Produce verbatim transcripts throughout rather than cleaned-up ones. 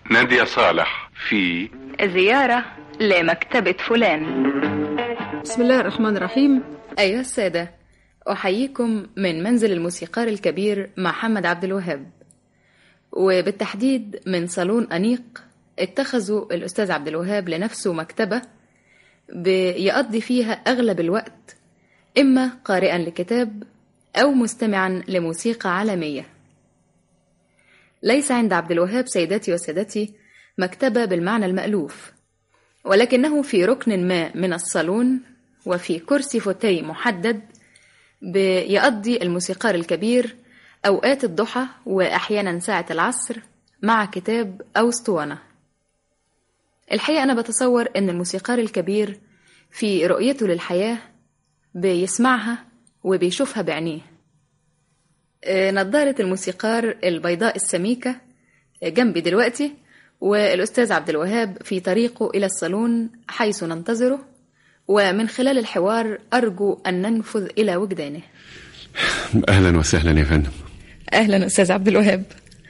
نادية صالح في زيارة لمكتبة فلان. بسم الله الرحمن الرحيم. أيها السادة، أحييكم من منزل الموسيقار الكبير محمد عبد الوهاب، وبالتحديد من صالون أنيق اتخذوا الأستاذ عبد الوهاب لنفسه مكتبة بيقضي فيها أغلب الوقت، إما قارئا لكتاب أو مستمعا لموسيقى عالمية. ليس عند عبد الوهاب سيداتي وسادتي مكتبة بالمعنى المألوف، ولكنه في ركن ما من الصالون وفي كرسي فوتي محدد بيقضي الموسيقار الكبير أوقات الضحى وأحيانا ساعة العصر مع كتاب أو اسطوانة. الحقيقة أنا بتصور أن الموسيقار الكبير في رؤيته للحياة بيسمعها وبيشوفها بعينيه. نظارة الموسيقار البيضاء السميكة جنبي دلوقتي، والأستاذ عبد الوهاب في طريقه إلى الصالون حيث ننتظره، ومن خلال الحوار أرجو أن ننفذ إلى وجدانه. أهلا وسهلا يا فندم. أهلا أستاذ عبد الوهاب.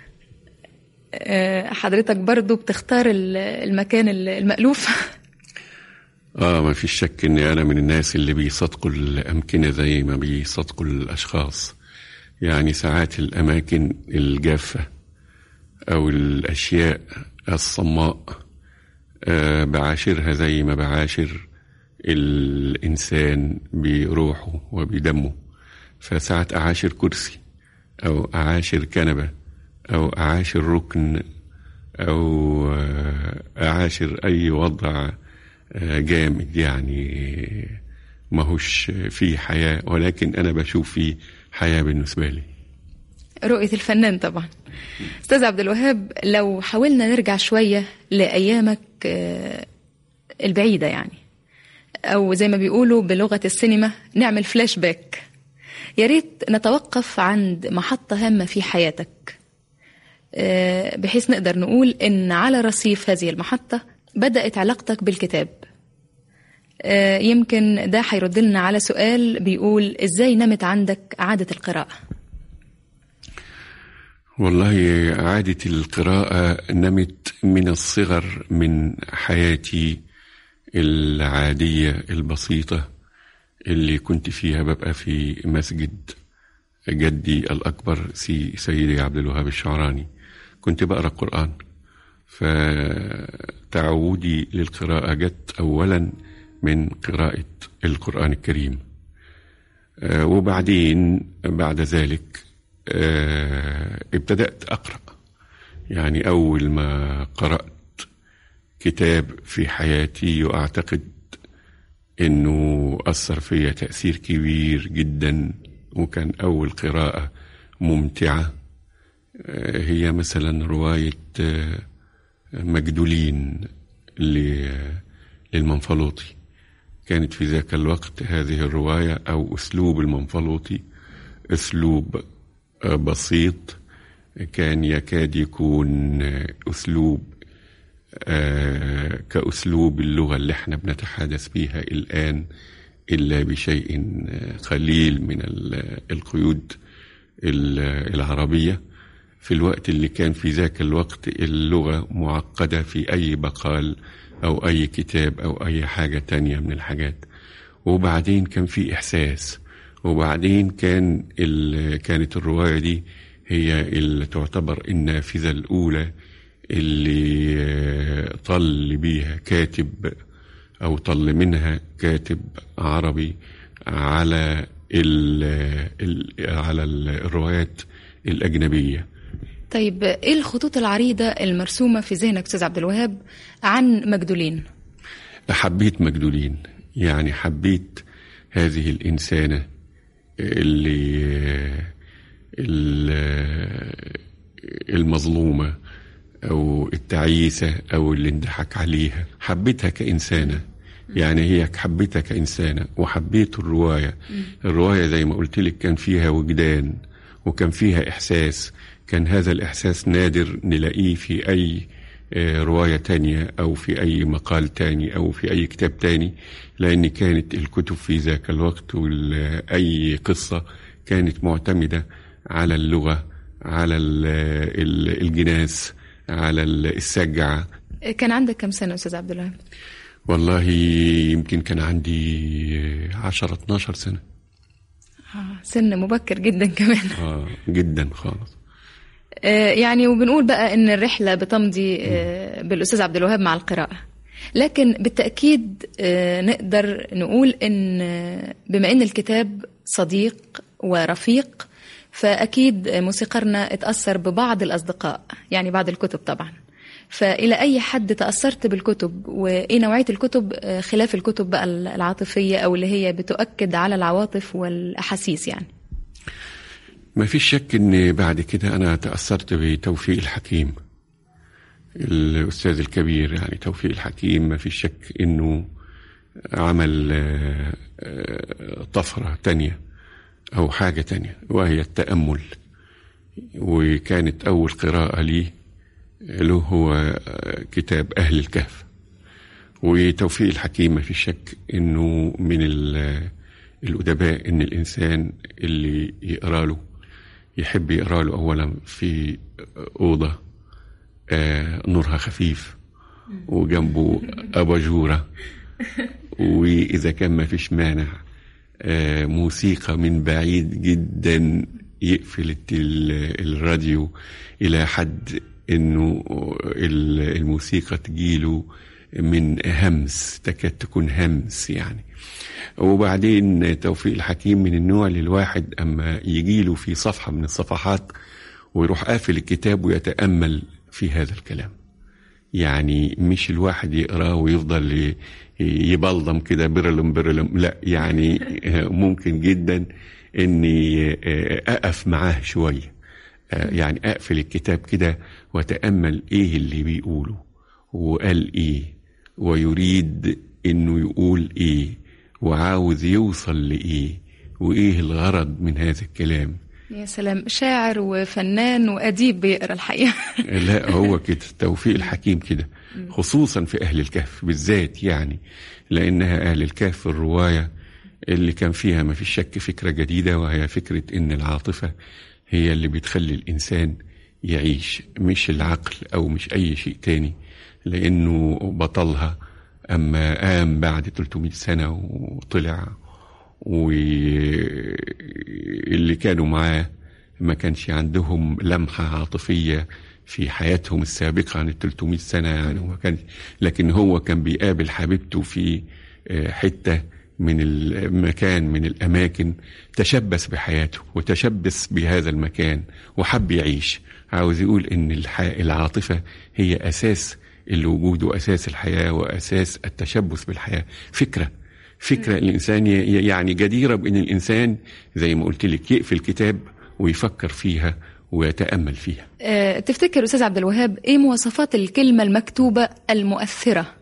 حضرتك برضو بتختار المكان المألوف؟ آه ما فيش شك أني أنا من الناس اللي بيصدقوا الأمكنة زي ما بيصدقوا الأشخاص. يعني ساعات الأماكن الجافة أو الأشياء الصماء آه بعاشرها زي ما بعاشر الإنسان بروحه وبدمه. فساعات أعاشر كرسي أو أعاشر كنبة أو أعاشر ركن أو أعاشر أي وضع جامد، يعني ماهوش فيه حياة، ولكن أنا بشوف فيه حياة بالنسبة لي. رؤية الفنان طبعا. أستاذ عبد الوهاب، لو حاولنا نرجع شوية لأيامك البعيدة، يعني أو زي ما بيقولوا بلغة السينما نعمل فلاش باك، يا ريت نتوقف عند محطة هامة في حياتك بحيث نقدر نقول إن على رصيف هذه المحطة بدأت علاقتك بالكتاب. يمكن ده هيرد لنا على سؤال بيقول إزاي نمت عندك عادة القراءة؟ والله عادة القراءة نمت من الصغر، من حياتي العادية البسيطة اللي كنت فيها ببقى في مسجد جدي الأكبر سي سيدي عبد الوهاب الشعراني، كنت بقرأ قرآن. فتعودي للقراءة جت أولا من قراءة القرآن الكريم، وبعدين بعد ذلك ابتدأت أقرأ. يعني أول ما قرأت كتاب في حياتي وأعتقد أنه أثر فيا تأثير كبير جدا، وكان أول قراءة ممتعة، هي مثلا رواية مجدولين للمنفلوطي. كانت في ذاك الوقت هذه الرواية أو أسلوب المنفلوطي أسلوب بسيط، كان يكاد يكون أسلوب كأسلوب اللغة اللي احنا بنتحدث بها الآن، إلا بشيء قليل من القيود العربية. في الوقت اللي كان في ذاك الوقت اللغة معقدة في أي بقال أو أي كتاب أو أي حاجة تانية من الحاجات. وبعدين كان في إحساس، وبعدين كان كانت الرواية دي هي اللي تعتبر النافذة الأولى اللي طل بيها كاتب أو طل منها كاتب عربي على ال ال على الروايات الأجنبية. طيب إيه الخطوط العريضة المرسومة في ذهنك أستاذ عبد الوهاب عن مجدولين؟ حبيت مجدولين، يعني حبيت هذه الإنسانة اللي المظلومة أو التعيسة أو اللي اندحك عليها. حبيتها كإنسانة، يعني هي حبيتها كإنسانة. وحبيت الرواية. الرواية زي ما قلت لك كان فيها وجدان وكان فيها إحساس، كان هذا الإحساس نادر نلاقيه في أي رواية تانية أو في أي مقال تاني أو في أي كتاب تاني، لأن كانت الكتب في ذاك الوقت وأي قصة كانت معتمدة على اللغة، على الجناس، على السجعة. كان عندك كم سنة أستاذ عبد الوهاب؟ والله يمكن كان عندي عشرة اتناشر سنة. آه سن مبكر جدا كمان. آه جدا خالص. آه يعني وبنقول بقى إن الرحلة بتمضي آه بالأستاذ عبد الوهاب مع القراءة، لكن بالتأكيد آه نقدر نقول إن بما إن الكتاب صديق ورفيق، فأكيد موسيقارنا اتأثر ببعض الأصدقاء، يعني بعض الكتب طبعا. فإلى أي حد تأثرت بالكتب، وإيه نوعية الكتب خلاف الكتب بقى العاطفية أو اللي هي بتؤكد على العواطف والأحاسيس؟ يعني ما فيش شك إن بعد كده أنا تأثرت بتوفيق الحكيم، الأستاذ الكبير يعني توفيق الحكيم. ما فيش شك إنه عمل طفرة تانية أو حاجة تانية، وهي التأمل. وكانت أول قراءة لي له هو كتاب أهل الكهف. وتوفيق الحكيم ما في شك إنه من الأدباء، إن الإنسان اللي يقرأ له يحب يقرأ له أولا في أوضة نورها خفيف وجنبه أباجورة، وإذا كان ما فيش مانع موسيقى من بعيد جدا، يقفل الراديو إلى حد إنه الموسيقى تجيله من همس، تكاد تكون همس يعني. وبعدين توفيق الحكيم من النوع اللي الواحد أما يجيله في صفحة من الصفحات ويروح قافل الكتاب ويتأمل في هذا الكلام. يعني مش الواحد يقرأ ويفضل يبلضم كده برلم برلم، لا، يعني ممكن جدا اني اقف معاه شوية، يعني اقفل الكتاب كده واتأمل ايه اللي بيقوله وقال ايه ويريد انه يقول ايه وعاوز يوصل لايه وايه الغرض من هذا الكلام. يا سلام، شاعر وفنان وأديب بيقرأ الحقيقة. لا هو كده توفيق الحكيم كده، خصوصا في أهل الكهف بالذات، يعني لأنها أهل الكهف الرواية اللي كان فيها ما في شك فكرة جديدة، وهي فكرة إن العاطفة هي اللي بتخلي الإنسان يعيش، مش العقل أو مش أي شيء تاني. لأنه بطلها أما قام بعد ثلاثمائة سنة وطلع، واللي كانوا معاه ما كانش عندهم لمحة عاطفية في حياتهم السابقة عن الثلاثمائة سنة يعني، وما كان، لكن هو كان بيقابل حبيبته في حتة من المكان من الأماكن، تشبث بحياته وتشبث بهذا المكان وحب يعيش. عاوز يقول إن العاطفة هي أساس الوجود وأساس الحياة وأساس التشبث بالحياة. فكرة فكرة الإنسان يعني جديرة بأن الإنسان زي ما قلت لك يقفل الكتاب ويفكر فيها ويتأمل فيها. أه تفتكر أستاذ عبد الوهاب إيه مواصفات الكلمة المكتوبة المؤثرة؟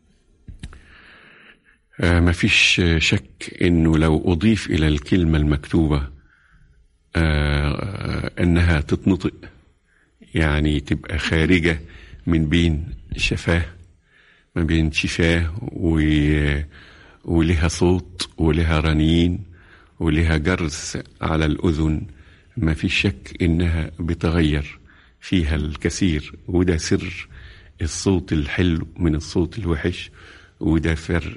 أه ما فيش شك أنه لو أضيف إلى الكلمة المكتوبة أه أنها تتنطق، يعني تبقى خارجة من بين شفاه، ما بين شفاه و ولها صوت ولها رنين ولها جرس على الأذن. ما في شك إنها بتغير فيها الكثير، وده سر الصوت الحلو من الصوت الوحش، وده فرق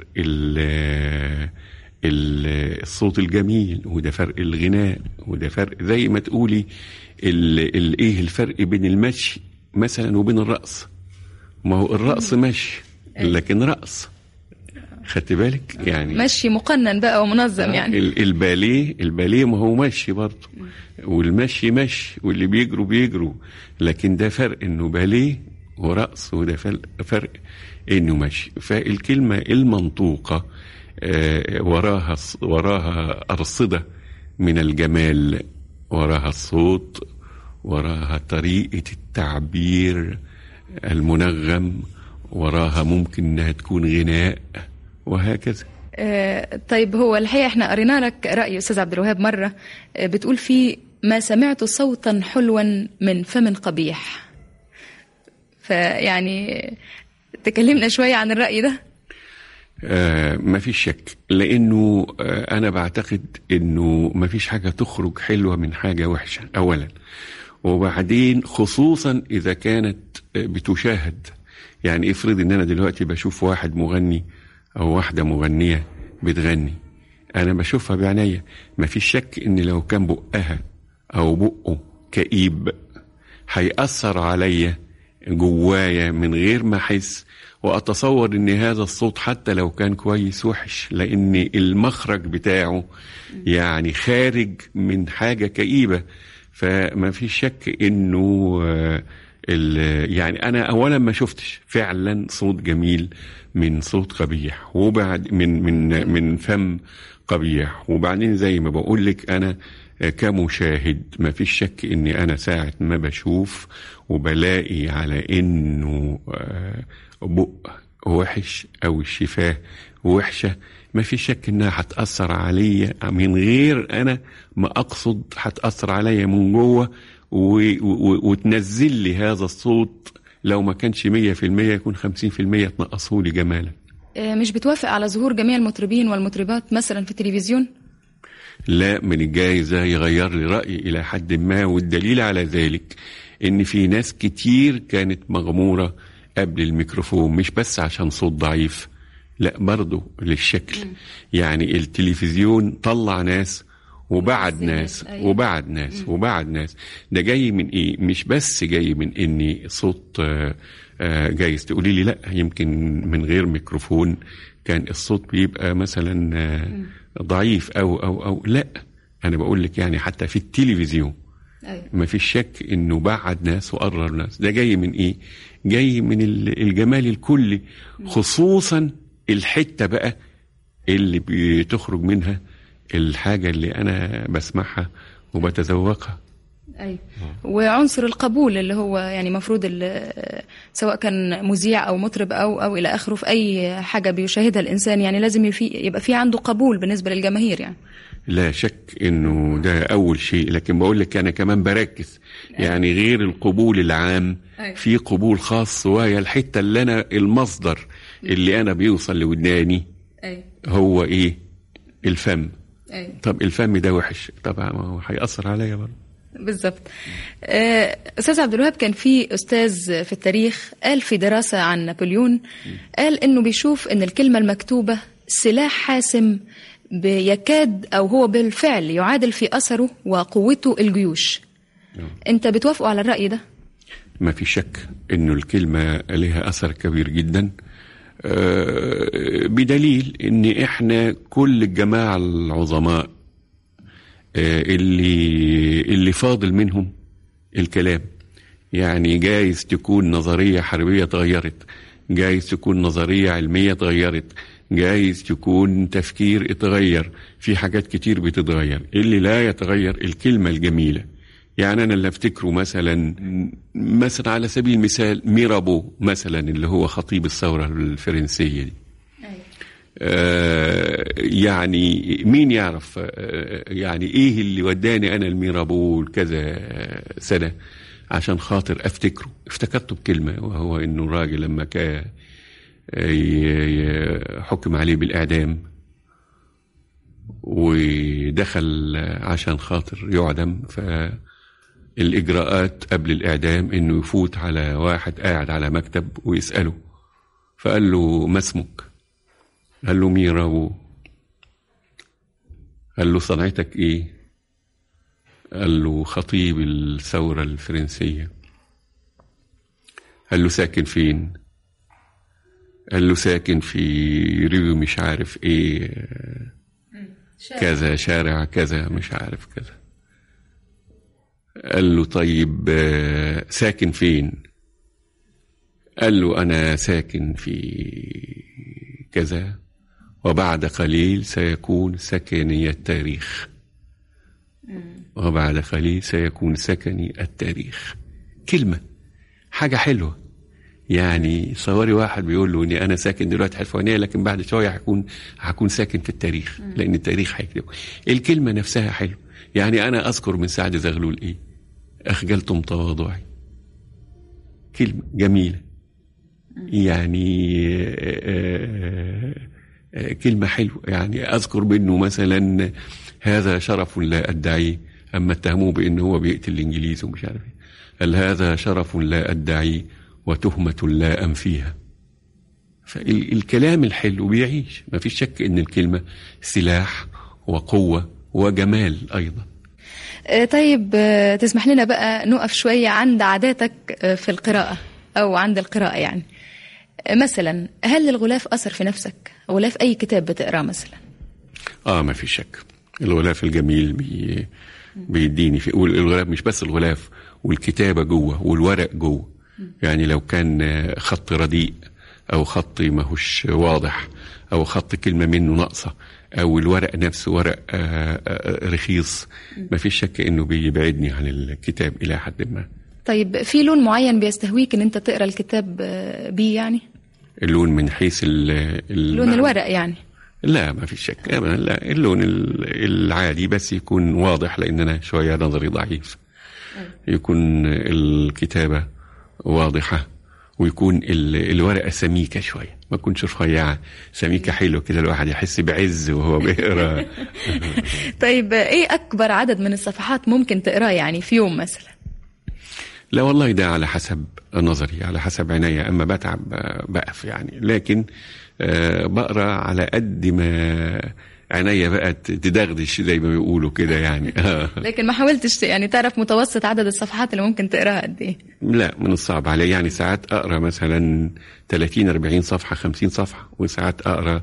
الصوت الجميل، وده فرق الغناء، وده فرق زي ما تقولي ايه الفرق بين المشي مثلا وبين الرقص. ما هو الرقص مشي لكن رقص، خدت بالك يعني مشي مقنن بقى ومنظم. يعني الباليه الباليه ما هو مشي برضه، والمشي مشي، واللي بيجروا بيجروا، لكن ده فرق انه باليه ورقص، وده فرق انه مشي. فالكلمه المنطوقه آه وراها وراها أرصدة من الجمال، وراها الصوت، وراها طريقة التعبير المنغم، وراها ممكن انها تكون غناء، وهكذا. آه طيب، هو الحقيقة احنا قرينا لك رأي أستاذ عبد الوهاب مرة آه بتقول فيه ما سمعت صوتا حلوا من فم قبيح، فيعني تكلمنا شوية عن الرأي ده. آه ما فيش شك، لأنه آه أنا بعتقد أنه ما فيش حاجة تخرج حلوة من حاجة وحشة أولا، وبعدين خصوصا إذا كانت بتشاهد. يعني افرض ان انا دلوقتي بشوف واحد مغني او واحدة مغنية بتغني، انا بشوفها بعينيا، ما فيش شك ان لو كان بقها او بقه كئيب هيأثر عليا جوايا من غير ما احس، واتصور ان هذا الصوت حتى لو كان كويس وحش، لان المخرج بتاعه يعني خارج من حاجة كئيبة. فما في شك انه يعني انا اولا ما شفتش فعلا صوت جميل من صوت قبيح، وبعد من من من فم قبيح. وبعدين زي ما بقول لك انا كمشاهد ما فيش شك اني انا ساعة ما بشوف وبلاقي على انه بق وحش او الشفاه وحشة، ما في شك انها هتأثر عليا من غير انا ما اقصد، هتأثر عليا من جوه وتنزل لي هذا الصوت، لو ما كانش مية في المية يكون خمسين في المية تنقصه لي جمالا. مش بتوافق على ظهور جميع المطربين والمطربات مثلا في التلفزيون؟ لا، من الجايزة يغير لي رأيي إلى حد ما، والدليل على ذلك إن في ناس كتير كانت مغمورة قبل الميكروفون، مش بس عشان صوت ضعيف، لا برضو للشكل. م. يعني التلفزيون طلع ناس وبعد ناس أيوة. وبعد ناس م. وبعد ناس. ده جاي من إيه؟ مش بس جاي من إني صوت جايز تقولي لي لا يمكن من غير ميكروفون كان الصوت بيبقى مثلا ضعيف أو أو أو لا، أنا بقول لك يعني حتى في التلفزيون أيوة. ما في شك إنه بعد ناس وقرر ناس. ده جاي من إيه؟ جاي من الجمال الكلي، خصوصا الحتة بقى اللي بتخرج منها الحاجة اللي أنا بسمعها وبتذوقها. أي. وعنصر القبول اللي هو يعني مفروض سواء كان مذيع أو مطرب أو أو إلى آخره في أي حاجة بيشاهدها الإنسان، يعني لازم يبقى في عنده قبول بالنسبة للجماهير. يعني لا شك إنه ده أول شيء، لكن بقول لك أنا كمان بركز يعني غير القبول العام في قبول خاص، وهي الحتة اللي أنا المصدر اللي أنا بيوصل لوداني هو إيه؟ الفم. أي. طب الفم ده وحش طبعا هو هيأثر عليا برضه. بالظبط. أستاذ عبد الوهاب، كان في أستاذ في التاريخ قال في دراسة عن نابليون، قال إنه بيشوف إن الكلمة المكتوبة سلاح حاسم بيكاد أو هو بالفعل يعادل في أثره وقوته الجيوش. أوه. أنت بتوافقوا على الرأي ده؟ ما في شك إنه الكلمة لها أثر كبير جدا، بدليل إن إحنا كل الجماعة العظماء اللي اللي فاضل منهم الكلام. يعني جايز تكون نظرية حربية تغيرت، جايز تكون نظرية علمية تغيرت، جايز تكون تفكير اتغير، في حاجات كتير بتتغير. اللي لا يتغير الكلمة الجميلة. يعني أنا اللي أفتكره مثلا مثلا على سبيل المثال ميرابو مثلا اللي هو خطيب الثورة الفرنسية دي. آه يعني مين يعرف آه يعني ايه اللي وداني انا الميرابو كذا سنة عشان خاطر افتكره. افتكرته بكلمة، وهو انه الراجل لما كان حكم عليه بالاعدام ودخل عشان خاطر يعدم، فالاجراءات قبل الاعدام انه يفوت على واحد قاعد على مكتب ويسأله، فقال له ما اسمك؟ قال له ميرابو. قال له صنعتك ايه؟ قال له خطيب الثورة الفرنسية. قال له ساكن فين؟ قال له ساكن في ريو مش عارف ايه كذا، شارع كذا مش عارف كذا. قال له طيب ساكن فين؟ قال له انا ساكن في كذا، وبعد قليل سيكون سكني التاريخ. وبعد قليل سيكون سكني التاريخ. كلمة حاجة حلوة. يعني صوري واحد بيقول له اني انا ساكن دلوقتي حلفانية، لكن بعد شوية هكون هكون ساكن في التاريخ، لان التاريخ هيكتبه. الكلمة نفسها حلوة. يعني انا اذكر من سعد زغلول ايه؟ اخجلتم تواضعي. كلمة جميلة. يعني آآ آآ كلمة حلوة. يعني أذكر منه مثلا هذا شرف لا أدعيه، أما اتهموه بأنه هو بيقتل الإنجليز ومش عارف. قال هذا شرف لا أدعيه وتهمة لا أنفيها. فالكلام الحلو بيعيش، ما فيش شك إن الكلمة سلاح وقوة وجمال أيضا. طيب تسمح لنا بقى نقف شوية عند عاداتك في القراءة أو عند القراءة يعني. مثلا هل الغلاف أثر في نفسك؟ غلاف أي كتاب بتقرأ مثلا؟ آه ما في شك، الغلاف الجميل بي بيديني في الغلاف، مش بس الغلاف والكتابة جوه والورق جوه. يعني لو كان خط رديء أو خط ماهوش واضح أو خط كلمة منه ناقصة أو الورق نفسه ورق رخيص، ما في شك إنه بيبعدني عن الكتاب إلى حد ما. طيب في لون معين بيستهويك إن أنت تقرأ الكتاب بيه يعني؟ اللون من حيث لون الورق يعني؟ لا ما في شك أبدا، لا اللون العادي بس يكون واضح، لأن أنا شوية نظري ضعيف. يكون الكتابة واضحة ويكون الورقة سميكة شوية، ما تكونش رفيعة، سميكة حلو كده الواحد يحس بعز وهو بيقرأ. طيب ايه أكبر عدد من الصفحات ممكن تقرأ يعني في يوم مثلا؟ لا والله ده على حسب نظري، على حسب عناية، أما بتعب بقف يعني، لكن أه بقرأ على قد ما عناية بقى تدغدش زي ما بيقولوا كده يعني. لكن ما حاولتش يعني تعرف متوسط عدد الصفحات اللي ممكن تقراها قد ايه؟ لا من الصعب علي، يعني ساعات اقرا مثلا ثلاثين أربعين صفحة خمسين صفحة، وساعات اقرا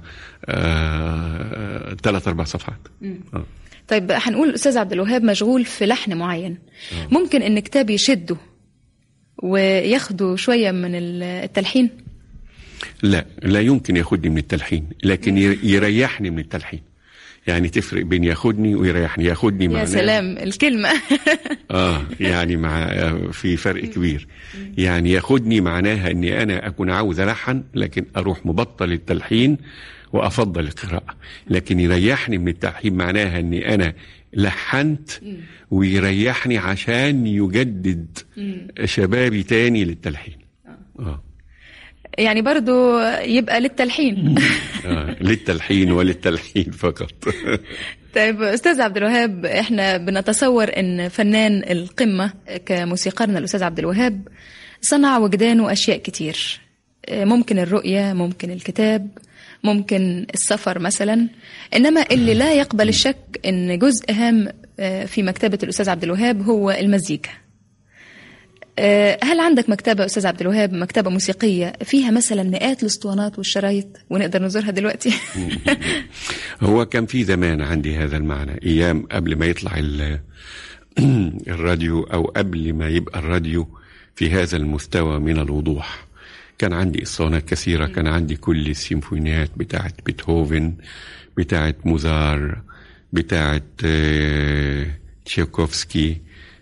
ثلاث أربع صفحات. آه. طيب هنقول الأستاذ عبد الوهاب مشغول في لحن معين، آه. ممكن ان كتاب يشده وياخده شوية من التلحين؟ لا لا يمكن ياخدني من التلحين، لكن يريحني من التلحين. يعني تفرق بين ياخدني ويريحني. ياخدني مع يا سلام الكلمة. اه يعني مع في فرق كبير. يعني ياخدني معناها اني انا اكون عاوز الحن، لكن اروح مبطل التلحين وافضل القراءة. لكن يريحني من التلحين معناها اني انا لحنت ويريحني عشان يجدد شبابي تاني للتلحين. اه يعني برضو يبقى للتلحين. آه للتلحين وللتلحين فقط. طيب أستاذ عبد الوهاب، احنا بنتصور ان فنان القمة كموسيقارنا الأستاذ عبد الوهاب صنع وجدانه أشياء كتير، ممكن الرؤية، ممكن الكتاب، ممكن السفر مثلا، إنما اللي لا يقبل الشك ان جزء هام في مكتبة الأستاذ عبد الوهاب هو المزيكا. هل عندك مكتبة أستاذ عبد الوهاب، مكتبة موسيقية فيها مثلا مئات الاسطوانات والشرايط ونقدر نزورها دلوقتي؟ هو كان في زمان عندي هذا المعنى، أيام قبل ما يطلع الراديو أو قبل ما يبقى الراديو في هذا المستوى من الوضوح. كان عندي اسطوانات كثيرة، كان عندي كل السيمفونيات بتاعت بيتهوفن، بتاعت موزار، بتاعت تشيكوفسكي،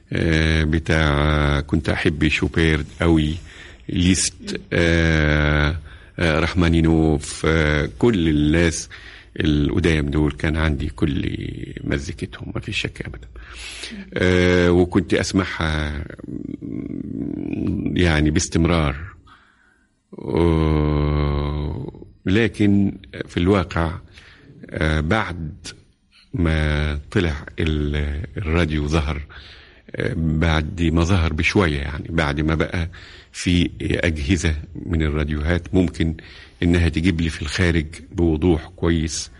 بتاع كنت أحب شوبير قوي، ليست، آه آه رحمانينوف، آه كل الناس القدام دول كان عندي كل مزيكتهم، ما في شك أبدا. آه وكنت أسمعها يعني باستمرار. آه لكن في الواقع آه بعد ما طلع الراديو ظهر، بعد ما ظهر بشوية، يعني بعد ما بقى في أجهزة من الراديوهات ممكن إنها تجيب لي في الخارج بوضوح كويس،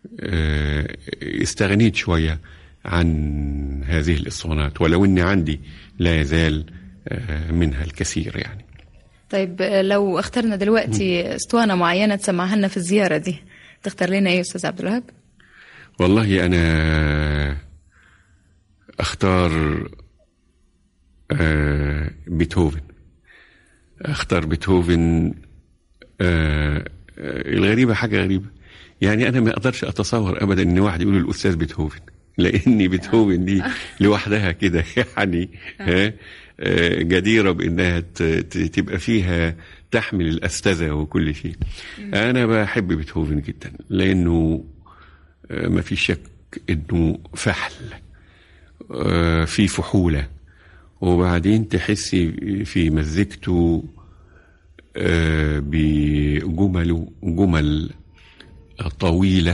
استغنيت شوية عن هذه الاسطوانات، ولو إني عندي لا يزال منها الكثير يعني. طيب لو اخترنا دلوقتي اسطوانة معينة تسمعها لنا في الزيارة دي، تختار لنا ايه أستاذ عبد الوهاب؟ والله أنا اختار آه بيتهوفن. اختار بيتهوفن. آه الغريبة حاجة غريبة، يعني أنا ما أقدرش أتصور أبدا إن واحد يقول الأستاذ بيتهوفن، لأن بيتهوفن دي لوحدها كده يعني آه جديرة بأنها تبقى فيها تحمل الأستاذة وكل شيء. أنا بحب بيتهوفن جدا، لأنه آه ما في شك إنه فحل، آه في فحولة، وبعدين تحسي في مزيكته آه بجمل جمل طويلة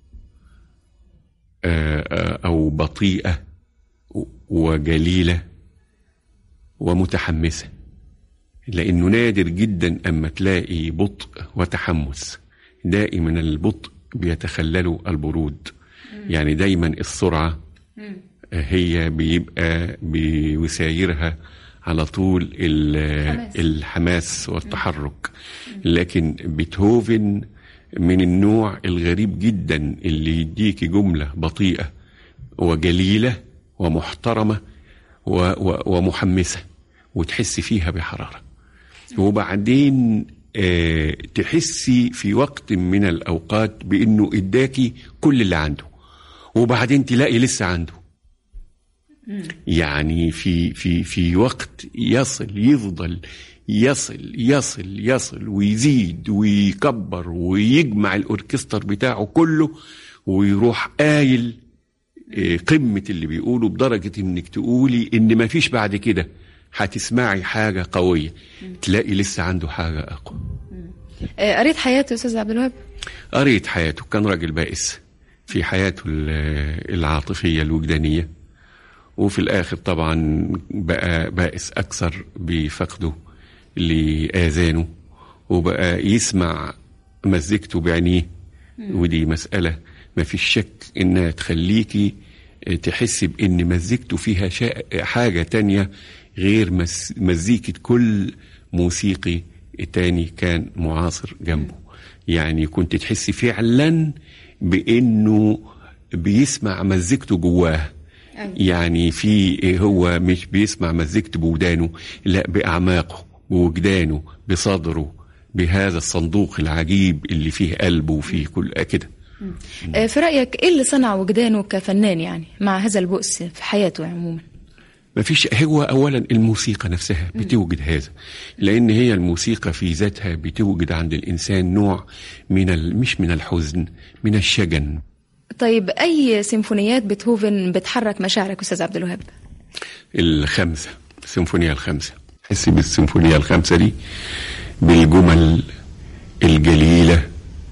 آه أو بطيئة وجليلة ومتحمسة. لأنه نادر جدا أما تلاقي بطء وتحمس. دائما البطء بيتخلله البرود. يعني دايما السرعة هي بيبقى بوسايرها على طول الحماس والتحرك. لكن بيتهوفن من النوع الغريب جدا اللي يديك جملة بطيئة وجليلة ومحترمة ومحمسة وتحسي فيها بحرارة، وبعدين آه تحسي في وقت من الأوقات بأنه إداكي كل اللي عنده، وبعدين تلاقي لسه عنده. يعني في في في وقت يصل يفضل يصل يصل يصل ويزيد ويكبر ويجمع الأوركستر بتاعه كله ويروح قايل قمة اللي بيقوله، بدرجة انك تقولي ان ما فيش بعد كده هتسمعي حاجة قوية، تلاقي لسه عنده حاجة أقوى. قريت حياته أستاذ عبد الوهاب؟ قريت حياته. كان راجل بائس في حياته العاطفية الوجدانية، وفي الآخر طبعا بقى بائس أكثر بفقده لآذانه، وبقى يسمع مزيكته بعينيه. ودي مسألة ما فيش شك إنها تخليكي تحسي بإن مزيكته فيها حاجة تانية غير مزيكة كل موسيقي تاني كان معاصر جنبه. يعني كنت تحسي فعلا بإنه بيسمع مزيكته جواه. يعني في هو مش بيسمع مزيكته بودانه، لا، بأعماقه، بوجدانه، بصدره، بهذا الصندوق العجيب اللي فيه قلبه وفيه كل كده. في رأيك ايه اللي صنع وجدانه كفنان يعني مع هذا البؤس في حياته عموما؟ ما فيش. هو اولا الموسيقى نفسها بتوجد هذا، لان هي الموسيقى في ذاتها بتوجد عند الانسان نوع من ال... مش من الحزن، من الشجن. طيب اي سيمفونيات بيتهوفن بتحرك مشاعرك استاذ عبد الوهاب؟ الخمسة، السيمفونية الخمسة. حسي بالسيمفونية الخمسة دي بالجمل الجليلة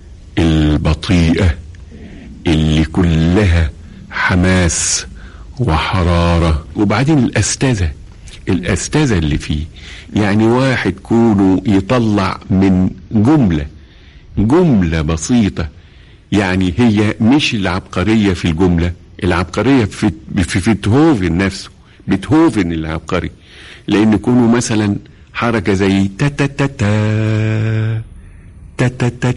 البطيئة اللي كلها حماس وحرارة، وبعدين الأستاذة الأستاذة اللي فيه. يعني واحد كونه يطلع من جملة جملة بسيطة، يعني هي مش العبقرية في الجملة، العبقرية في في بيتهوفن نفسه. بيتهوفن العبقري، لأن كونه مثلا حركة زي تا تا تا تا تا تا تا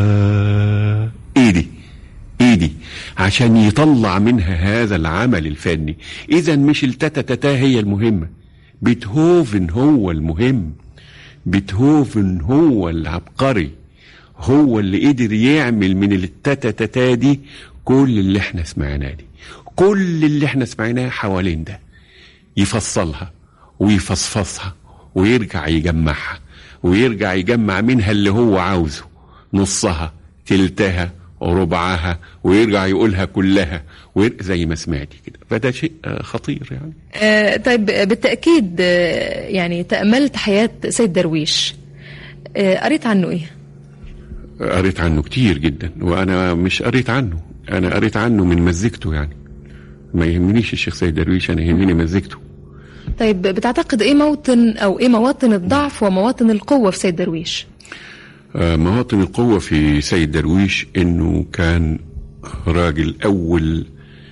تا ايدي ايدي عشان يطلع منها هذا العمل الفني. اذا مش التتتتا هي المهمة، بيتهوفن هو المهم. بيتهوفن هو العبقري، هو اللي قدر يعمل من التتتتا دي كل اللي احنا سمعناه دي، كل اللي احنا سمعناه حوالين ده، يفصلها ويفصفصها ويرجع يجمعها ويرجع يجمع منها اللي هو عاوزه، نصها، تلتها، وربعها، ويرجع يقولها كلها زي ما سمعتي كده. فده شيء خطير يعني. آه طيب بالتأكيد آه يعني تأملت حياة سيد درويش، آه قريت عنه ايه؟ قريت عنه كتير جدا، وانا مش قريت عنه، انا قريت عنه من مزيكته. يعني ما يهمنيش الشيخ سيد درويش، انا يهمني مزيكته. طيب بتعتقد ايه موطن او ايه مواطن الضعف ومواطن القوة في سيد درويش؟ آه مواطن القوة في سيد درويش انه كان راجل اول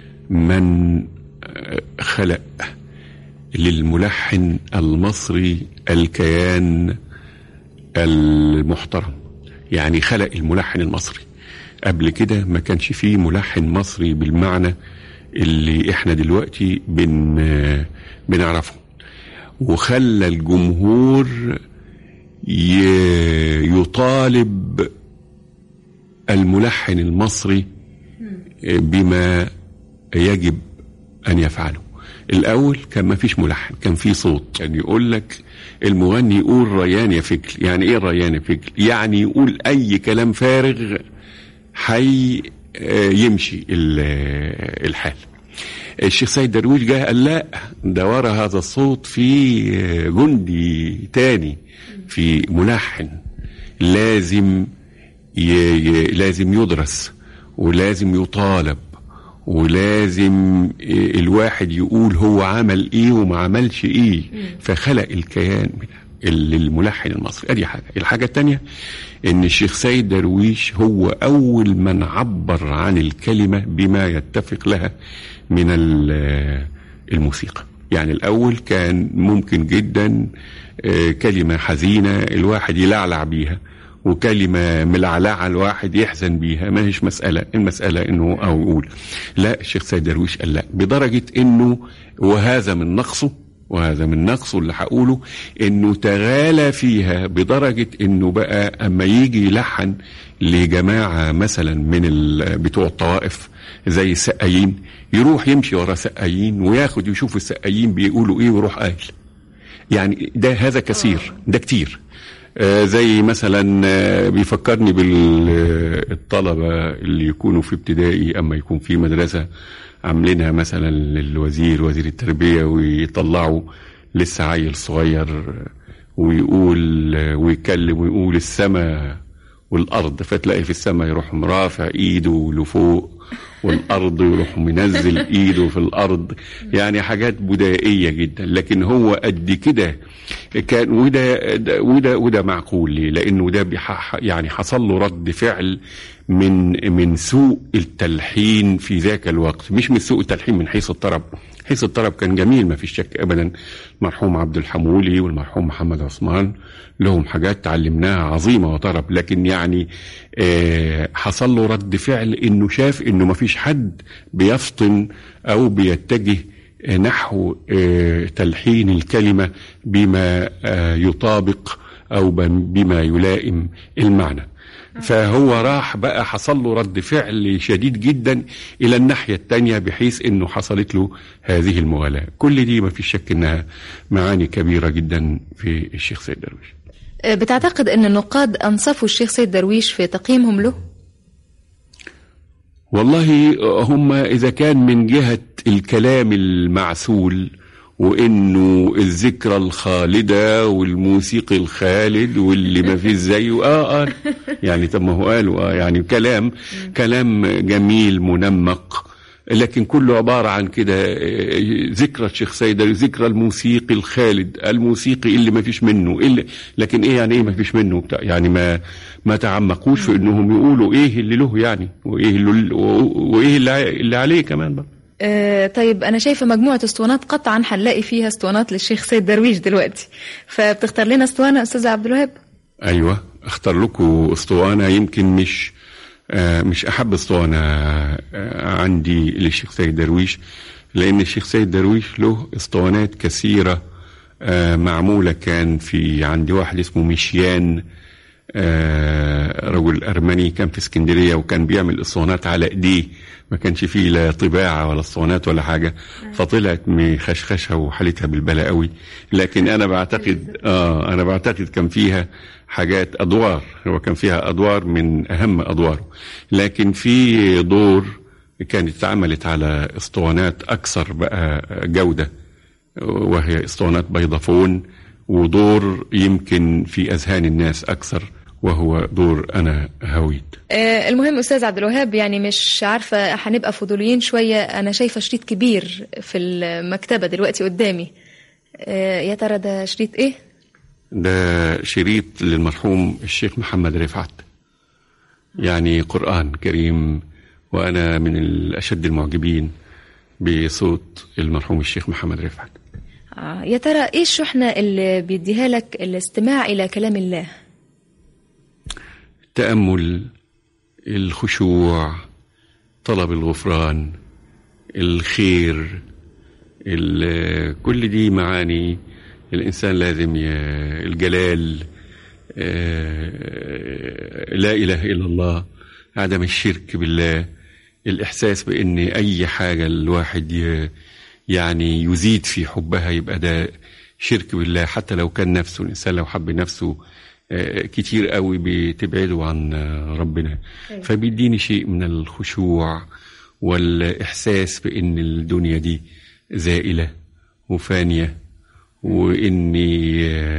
من خلق للملحن المصري الكيان المحترم. يعني خلق الملحن المصري. قبل كده ما كانش فيه ملحن مصري بالمعنى اللي احنا دلوقتي بن بنعرفه، وخلى الجمهور يطالب الملحن المصري بما يجب أن يفعله. الأول كان ما فيش ملحن، كان في صوت. يعني يقول لك المغني يقول ريان يا فجل. يعني ايه ريان يا فجل؟ يعني يقول أي كلام فارغ حي يمشي الحال. الشيخ سيد درويش جاء قال لا، ده ورا هذا الصوت في جندي تاني، في ملحن لازم ي... ي... لازم يدرس، ولازم يطالب، ولازم الواحد يقول هو عمل ايه وما عملش ايه. فخلق الكيان منها. الملحن المصري. ادي حاجه. الحاجه الثانيه ان الشيخ سيد درويش هو اول من عبر عن الكلمه بما يتفق لها من الموسيقى. يعني الاول كان ممكن جدا كلمه حزينه الواحد يلعلع بيها، وكلمة ملعلعة الواحد يحزن بيها، ما هيش مسألة. المسألة انه او يقول لا، الشيخ سيد درويش قال لا، بدرجة انه وهذا من نقصه وهذا من نقصه اللي هقوله، انه تغالى فيها بدرجة انه بقى اما يجي يلحن لجماعة مثلا من بتوع الطوائف زي السقايين، يروح يمشي ورا سقايين وياخد يشوف السقايين بيقولوا ايه ويروح قايل. يعني ده هذا كثير، ده كتير. آه زي مثلا آه بيفكرني بالطلبة اللي يكونوا في ابتدائي اما يكون في مدرسة عاملينها مثلا للوزير وزير التربية، ويطلعوا لسه عيل صغير ويقول آه ويتكلم ويقول السماء والارض، فتلاقي في السماء يروح مرافع ايده لفوق، والارض يروح منزل ايده في الارض. يعني حاجات بدائيه جدا، لكن هو قد كده كان. وده وده وده معقول ليه؟ لانه ده يعني حصل له رد فعل من من سوء التلحين في ذاك الوقت، مش من سوء التلحين من حيث الطرب. حيث الطرب كان جميل ما فيش شك ابدا. المرحوم عبد الحمولي والمرحوم محمد عثمان لهم حاجات تعلمناها عظيمه وطرب، لكن يعني آه حصل له رد فعل انه شاف انه ما فيش حد بيفطن او بيتجه نحو آه تلحين الكلمه بما آه يطابق او بما يلائم المعنى. فهو راح بقى حصل له رد فعل شديد جدا الى الناحية التانية، بحيث انه حصلت له هذه المغالاة. كل دي ما في شك انها معاني كبيرة جدا في الشيخ سيد درويش. بتعتقد ان النقاد انصفوا الشيخ سيد درويش في تقييمهم له؟ والله هم اذا كان من جهة الكلام المعسول وانه الذكرى الخالده والموسيقى الخالد واللي ما فيش زيه اه اه يعني طب ما هو قالوا اه يعني كلام كلام جميل منمق، لكن كله عباره عن كده ذكرى الشيخ سيد، ذكرى الموسيقي الخالد، الموسيقي اللي ما فيش منه اللي، لكن ايه يعني ايه ما فيش منه بتاع، يعني ما ما تعمقوش في انهم يقولوا ايه اللي له يعني، وايه اللي وايه اللي, اللي عليه كمان بقى. آه طيب أنا شايفة مجموعة اسطوانات قطعا هنلاقي فيها اسطوانات للشيخ سيد درويش دلوقتي، فبتختار لنا اسطوانة أستاذ عبد الوهاب؟ أيوة اختار لكم اسطوانة يمكن مش آه مش أحب اسطوانة آه عندي للشيخ سيد درويش، لأن الشيخ سيد درويش له اسطوانات كثيرة آه معمولة. كان في عندي واحد اسمه مشيان آه رجل أرمني كان في اسكندرية، وكان بيعمل اسطوانات على ايديه، ما كانش فيه لا طباعة ولا اسطوانات ولا حاجة، فطلعت مخشخشة وحالتها بالبلاء قوي. لكن أنا بعتقد آه أنا بعتقد كان فيها حاجات أدوار، هو كان فيها أدوار من أهم أدواره، لكن في دور كانت اتعملت على اسطوانات أكثر بقى جودة، وهي اسطوانات بيضافون، ودور يمكن في أذهان الناس أكثر، وهو دور أنا هويت. آه المهم أستاذ عبد الوهاب، يعني مش عارفة هنبقى فضوليين شوية، أنا شايفة شريط كبير في المكتبة دلوقتي قدامي، آه يا ترى ده شريط إيه؟ ده شريط للمرحوم الشيخ محمد رفعت، يعني قرآن كريم، وأنا من الأشد المعجبين بصوت المرحوم الشيخ محمد رفعت. آه يا ترى إيه الشحنة اللي بيديها لك الاستماع إلى كلام الله؟ التأمل، الخشوع، طلب الغفران، الخير، كل دي معاني الإنسان لازم ي... الجلال، لا إله إلا الله، عدم الشرك بالله، الإحساس بأن أي حاجة الواحد ي... يعني يزيد في حبها يبقى ده شرك بالله، حتى لو كان نفسه، الإنسان لو حب نفسه كتير قوي بتبعده عن ربنا. فبيديني شيء من الخشوع والإحساس بأن الدنيا دي زائلة وفانية، وإني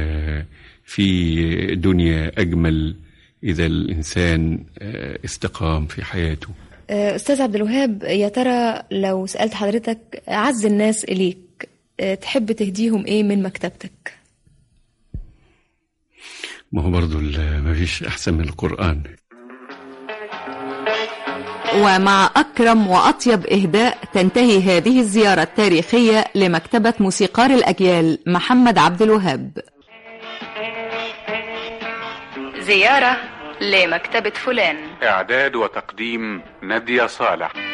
في دنيا أجمل إذا الإنسان استقام في حياته. أستاذ عبد الوهاب، يا ترى لو سألت حضرتك أعز الناس إليك تحب تهديهم إيه من مكتبتك؟ ما هو برضو ما فيش أحسن من القرآن. ومع أكرم وأطيب إهداء تنتهي هذه الزيارة التاريخية لمكتبة موسيقار الأجيال محمد عبد الوهاب. زيارة لمكتبة فلان. إعداد وتقديم نادية صالح.